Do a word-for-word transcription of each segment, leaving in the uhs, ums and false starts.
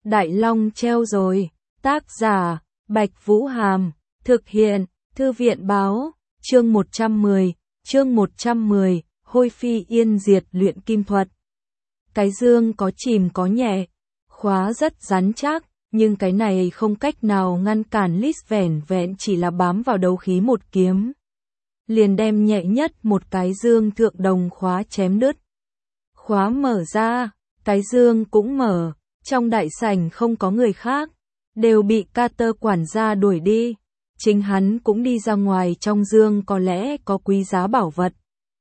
Đại Long treo rồi. Tác giả, Bạch Vũ Hàm. Thực hiện, Thư viện Báo. Chương một trăm mười. Chương một trăm mười. Hôi phi yên diệt luyện kim thuật. Cái dương có chìm có nhẹ, khóa rất rắn chắc, nhưng cái này không cách nào ngăn cản Lis vẻn vẹn chỉ là bám vào đấu khí một kiếm. Liền đem nhẹ nhất một cái dương thượng đồng khóa chém đứt. Khóa mở ra, cái dương cũng mở, trong đại sảnh không có người khác, đều bị Carter quản gia đuổi đi. Chính hắn cũng đi ra ngoài, trong dương có lẽ có quý giá bảo vật.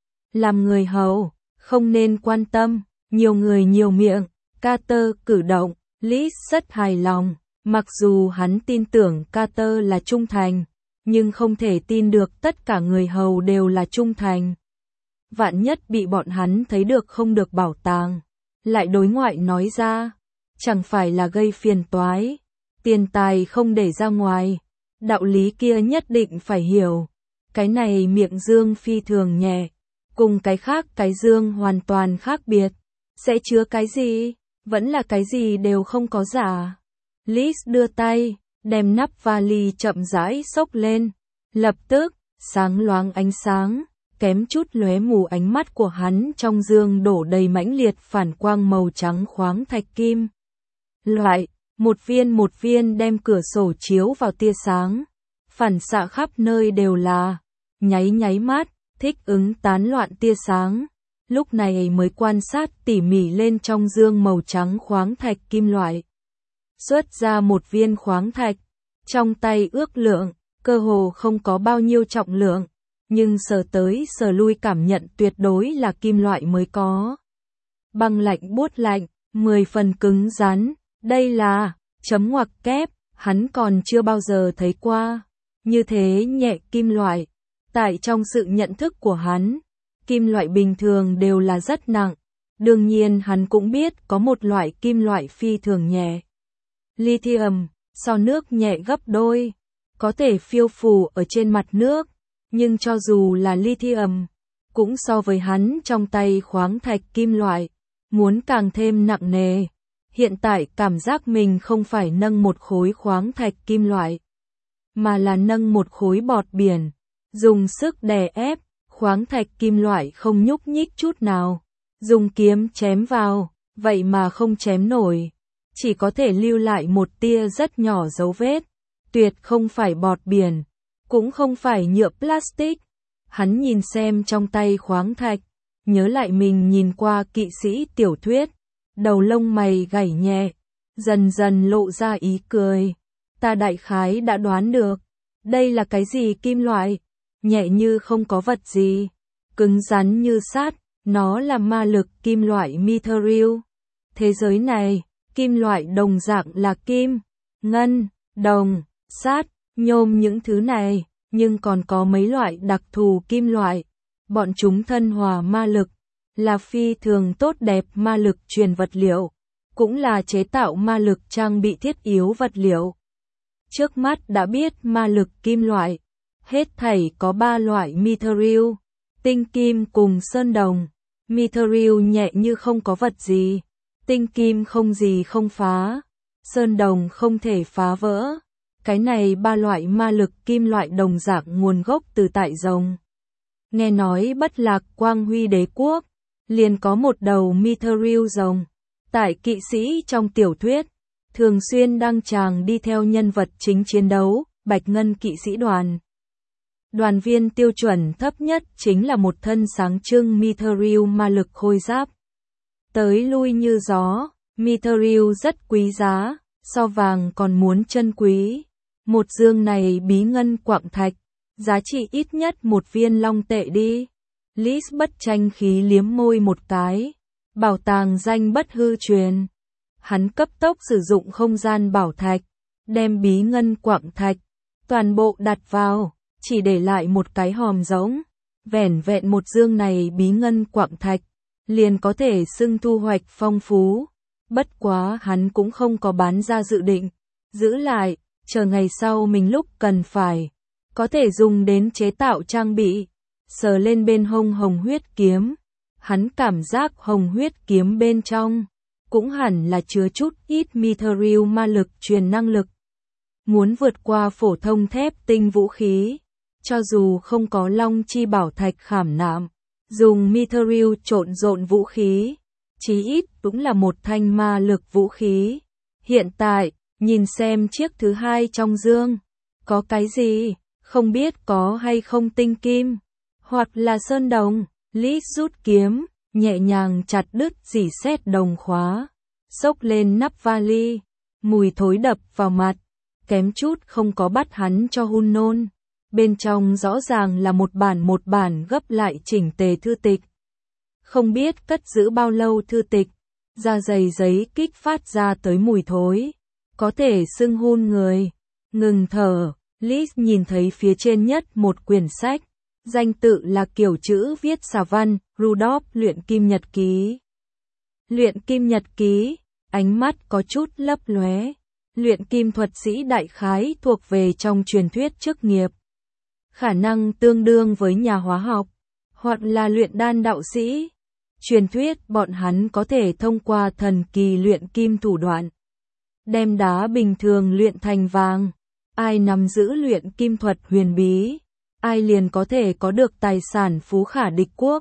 Làm người hầu, không nên quan tâm, nhiều người nhiều miệng. Carter cử động, Lis rất hài lòng, mặc dù hắn tin tưởng Carter là trung thành, nhưng không thể tin được tất cả người hầu đều là trung thành. Vạn nhất bị bọn hắn thấy được không được bảo tàng, lại đối ngoại nói ra, chẳng phải là gây phiền toái, tiền tài không để ra ngoài, đạo lý kia nhất định phải hiểu. Cái này miệng dương phi thường nhẹ, cùng cái khác cái dương hoàn toàn khác biệt, sẽ chứa cái gì, vẫn là cái gì đều không có giả. Lis đưa tay, đem nắp vali chậm rãi xốc lên, lập tức, sáng loáng ánh sáng, kém chút lóe mù ánh mắt của hắn, trong dương đổ đầy mãnh liệt phản quang màu trắng khoáng thạch kim. Loại, một viên một viên đem cửa sổ chiếu vào tia sáng, phản xạ khắp nơi đều là, nháy nháy mắt, thích ứng tán loạn tia sáng. Lúc này mới quan sát tỉ mỉ lên trong dương màu trắng khoáng thạch kim loại. Xuất ra một viên khoáng thạch, trong tay ước lượng, cơ hồ không có bao nhiêu trọng lượng, nhưng sờ tới sờ lui cảm nhận tuyệt đối là kim loại mới có. Băng lạnh buốt lạnh, mười phần cứng rắn, đây là, chấm ngoặc kép, hắn còn chưa bao giờ thấy qua. Như thế nhẹ kim loại, tại trong sự nhận thức của hắn, kim loại bình thường đều là rất nặng, đương nhiên hắn cũng biết có một loại kim loại phi thường nhẹ. Lithium, so nước nhẹ gấp đôi, có thể phiêu phù ở trên mặt nước, nhưng cho dù là lithium, cũng so với hắn trong tay khoáng thạch kim loại, muốn càng thêm nặng nề. Hiện tại cảm giác mình không phải nâng một khối khoáng thạch kim loại, mà là nâng một khối bọt biển, dùng sức đè ép. Khoáng thạch kim loại không nhúc nhích chút nào, dùng kiếm chém vào, vậy mà không chém nổi, chỉ có thể lưu lại một tia rất nhỏ dấu vết, tuyệt không phải bọt biển, cũng không phải nhựa plastic. Hắn nhìn xem trong tay khoáng thạch, nhớ lại mình nhìn qua kỵ sĩ tiểu thuyết, đầu lông mày gảy nhẹ, dần dần lộ ra ý cười. Ta đại khái đã đoán được, đây là cái gì kim loại? Nhẹ như không có vật gì, cứng rắn như sắt, nó là ma lực kim loại mithril. Thế giới này, kim loại đồng dạng là kim, ngân, đồng, sắt, nhôm những thứ này, nhưng còn có mấy loại đặc thù kim loại. Bọn chúng thân hòa ma lực, là phi thường tốt đẹp ma lực truyền vật liệu, cũng là chế tạo ma lực trang bị thiết yếu vật liệu. Trước mắt đã biết ma lực kim loại. Hết thảy có ba loại mithril, tinh kim cùng sơn đồng. Mithril nhẹ như không có vật gì, tinh kim không gì không phá, sơn đồng không thể phá vỡ. Cái này ba loại ma lực kim loại đồng dạng nguồn gốc từ tại rồng. Nghe nói Bất Lạc Quang Huy đế quốc, liền có một đầu mithril rồng. Tại kỵ sĩ trong tiểu thuyết, thường xuyên đăng tràng đi theo nhân vật chính chiến đấu, Bạch Ngân kỵ sĩ đoàn. Đoàn viên tiêu chuẩn thấp nhất chính là một thân sáng trưng mithril ma lực khôi giáp. Tới lui như gió, mithril rất quý giá, so vàng còn muốn chân quý. Một dương này bí ngân quặng thạch, giá trị ít nhất một viên long tệ đi. Lis bất tranh khí liếm môi một cái. Bảo tàng danh bất hư truyền. Hắn cấp tốc sử dụng không gian bảo thạch, đem bí ngân quặng thạch, toàn bộ đặt vào. Chỉ để lại một cái hòm rỗng, vẻn vẹn một dương này bí ngân quặng thạch, liền có thể xưng thu hoạch phong phú. Bất quá hắn cũng không có bán ra dự định, giữ lại, chờ ngày sau mình lúc cần phải, có thể dùng đến chế tạo trang bị. Sờ lên bên hông hồng huyết kiếm, hắn cảm giác hồng huyết kiếm bên trong, cũng hẳn là chứa chút ít mithril ma lực truyền năng lực. Muốn vượt qua phổ thông thép tinh vũ khí, cho dù không có long chi bảo thạch khảm nạm, dùng mithril trộn rộn vũ khí, chí ít cũng là một thanh ma lực vũ khí. Hiện tại, nhìn xem chiếc thứ hai trong dương, có cái gì, không biết có hay không tinh kim, hoặc là sơn đồng. Lis rút kiếm, nhẹ nhàng chặt đứt rỉ sét đồng khóa, xốc lên nắp vali, mùi thối đập vào mặt, kém chút không có bắt hắn cho hun nôn. Bên trong rõ ràng là một bản một bản gấp lại chỉnh tề thư tịch. Không biết cất giữ bao lâu thư tịch, da dày giấy kích phát ra tới mùi thối, có thể sưng hun người. Ngừng thở, Lis nhìn thấy phía trên nhất một quyển sách, danh tự là kiểu chữ viết xà văn, Rudolf luyện kim nhật ký. Luyện kim nhật ký, ánh mắt có chút lấp lóe. Luyện kim thuật sĩ đại khái thuộc về trong truyền thuyết chức nghiệp. Khả năng tương đương với nhà hóa học, hoặc là luyện đan đạo sĩ. Truyền thuyết bọn hắn có thể thông qua thần kỳ luyện kim thủ đoạn, đem đá bình thường luyện thành vàng. Ai nắm giữ luyện kim thuật huyền bí, ai liền có thể có được tài sản phú khả địch quốc.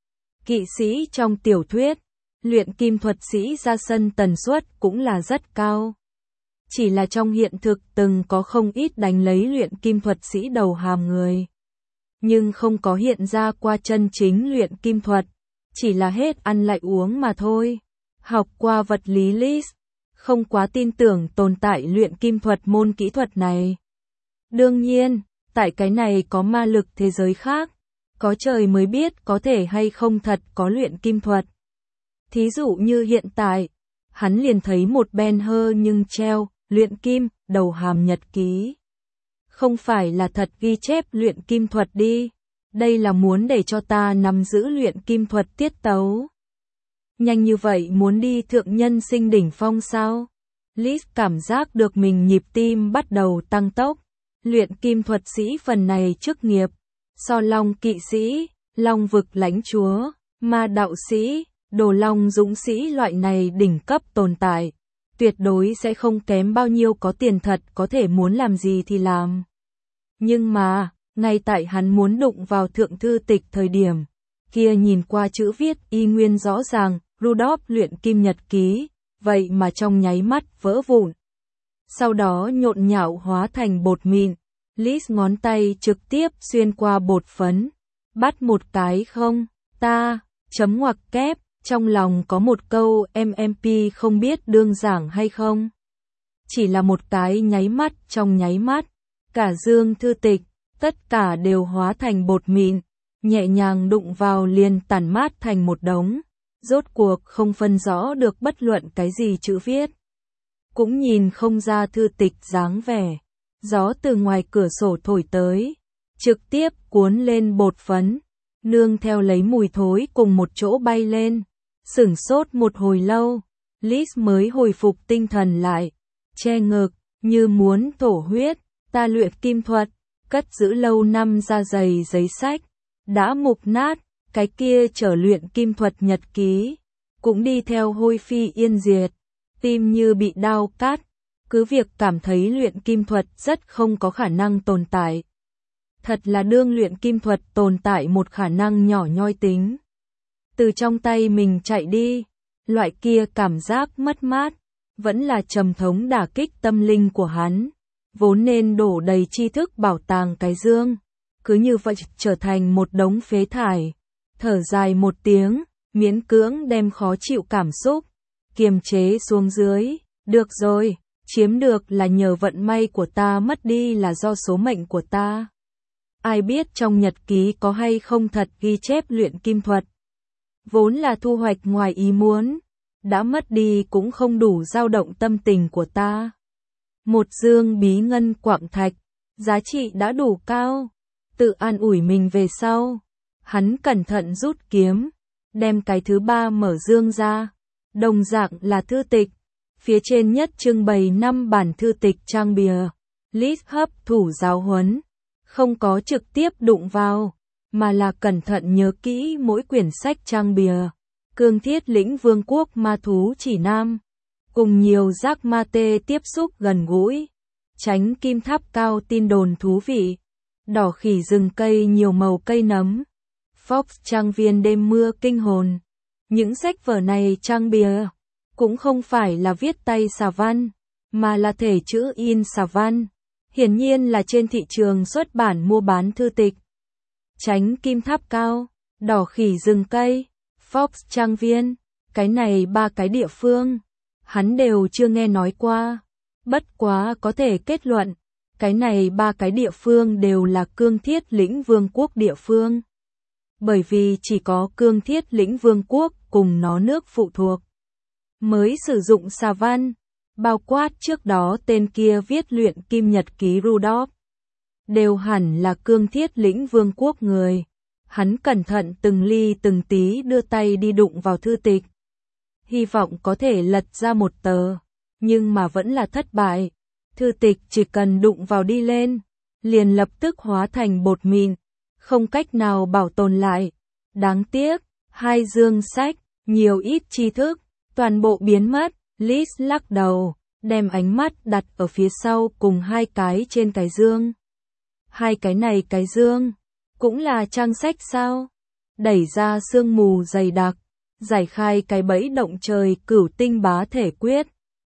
Kỵ sĩ trong tiểu thuyết, luyện kim thuật sĩ ra sân tần suất cũng là rất cao. Chỉ là trong hiện thực từng có không ít đánh lấy luyện kim thuật sĩ đầu hàm người. Nhưng không có hiện ra qua chân chính luyện kim thuật, chỉ là hết ăn lại uống mà thôi. Học qua vật lý Lis, không quá tin tưởng tồn tại luyện kim thuật môn kỹ thuật này. Đương nhiên, tại cái này có ma lực thế giới khác, có trời mới biết có thể hay không thật có luyện kim thuật. Thí dụ như hiện tại, hắn liền thấy một ben hơ nhưng treo, luyện kim, đầu hàm nhật ký. Không phải là thật ghi chép luyện kim thuật đi, đây là muốn để cho ta nắm giữ luyện kim thuật tiết tấu. Nhanh như vậy muốn đi thượng nhân sinh đỉnh phong sao? Lis cảm giác được mình nhịp tim bắt đầu tăng tốc. Luyện kim thuật sĩ phần này chức nghiệp, so long kỵ sĩ, long vực lãnh chúa, ma đạo sĩ, đồ long dũng sĩ loại này đỉnh cấp tồn tại, tuyệt đối sẽ không kém bao nhiêu, có tiền thật có thể muốn làm gì thì làm. Nhưng mà, ngay tại hắn muốn đụng vào thượng thư tịch thời điểm, kia nhìn qua chữ viết y nguyên rõ ràng, Rudolf luyện kim nhật ký, vậy mà trong nháy mắt vỡ vụn. Sau đó nhộn nhạo hóa thành bột mịn, Lis ngón tay trực tiếp xuyên qua bột phấn, bắt một cái không, ta, chấm ngoặc kép, trong lòng có một câu em em pê không biết đương giảng hay không. Chỉ là một cái nháy mắt, trong nháy mắt, cả dương thư tịch, tất cả đều hóa thành bột mịn, nhẹ nhàng đụng vào liền tản mát thành một đống, rốt cuộc không phân rõ được bất luận cái gì chữ viết. Cũng nhìn không ra thư tịch dáng vẻ, gió từ ngoài cửa sổ thổi tới, trực tiếp cuốn lên bột phấn, nương theo lấy mùi thối cùng một chỗ bay lên. Sửng sốt một hồi lâu, Lis mới hồi phục tinh thần lại, che ngực, như muốn thổ huyết. Ta luyện kim thuật, cất giữ lâu năm da dày giấy sách, đã mục nát, cái kia trở luyện kim thuật nhật ký, cũng đi theo hôi phi yên diệt, tim như bị đao cắt, cứ việc cảm thấy luyện kim thuật rất không có khả năng tồn tại. Thật là đương luyện kim thuật tồn tại một khả năng nhỏ nhoi tính. Từ trong tay mình chạy đi, loại kia cảm giác mất mát, vẫn là trầm thống đả kích tâm linh của hắn. Vốn nên đổ đầy tri thức bảo tàng cái dương, cứ như vậy trở thành một đống phế thải. Thở dài một tiếng, miễn cưỡng đem khó chịu cảm xúc kiềm chế xuống dưới. Được rồi, chiếm được là nhờ vận may của ta, mất đi là do số mệnh của ta. Ai biết trong nhật ký có hay không thật ghi chép luyện kim thuật. Vốn là thu hoạch ngoài ý muốn, đã mất đi cũng không đủ dao động tâm tình của ta. Một dương bí ngân quặng thạch, giá trị đã đủ cao. Tự an ủi mình về sau, hắn cẩn thận rút kiếm, đem cái thứ ba mở dương ra. Đồng dạng là thư tịch, phía trên nhất trưng bày năm bản thư tịch trang bìa. Lis hấp thủ giáo huấn, không có trực tiếp đụng vào, mà là cẩn thận nhớ kỹ mỗi quyển sách trang bìa. Cương Thiết Lĩnh Vương quốc ma thú chỉ nam, cùng nhiều giác ma tê tiếp xúc gần gũi. Tránh Kim Tháp Cao tin đồn thú vị. Đỏ khỉ rừng cây nhiều màu cây nấm. Fox trang viên đêm mưa kinh hồn. Những sách vở này trang bìa cũng không phải là viết tay xà văn, mà là thể chữ in xà văn. Hiển nhiên là trên thị trường xuất bản mua bán thư tịch. Tránh Kim Tháp Cao, Đỏ khỉ rừng cây, Fox trang viên, cái này ba cái địa phương, hắn đều chưa nghe nói qua. Bất quá có thể kết luận, cái này ba cái địa phương đều là Cương Thiết Lĩnh Vương quốc địa phương. Bởi vì chỉ có Cương Thiết Lĩnh Vương quốc cùng nó nước phụ thuộc mới sử dụng xà văn, bao quát trước đó tên kia viết luyện kim nhật ký Rudolph. Đều hẳn là Cương Thiết Lĩnh Vương quốc người. Hắn cẩn thận từng ly từng tí đưa tay đi đụng vào thư tịch. Hy vọng có thể lật ra một tờ, nhưng mà vẫn là thất bại. Thư tịch chỉ cần đụng vào đi lên, liền lập tức hóa thành bột mịn, không cách nào bảo tồn lại. Đáng tiếc, hai dương sách, nhiều ít tri thức, toàn bộ biến mất. Liz lắc đầu, đem ánh mắt đặt ở phía sau cùng hai cái trên cái dương. Hai cái này cái dương, cũng là trang sách sao? Đẩy ra sương mù dày đặc, giải khai cái bẫy động trời cửu tinh bá thể quyết.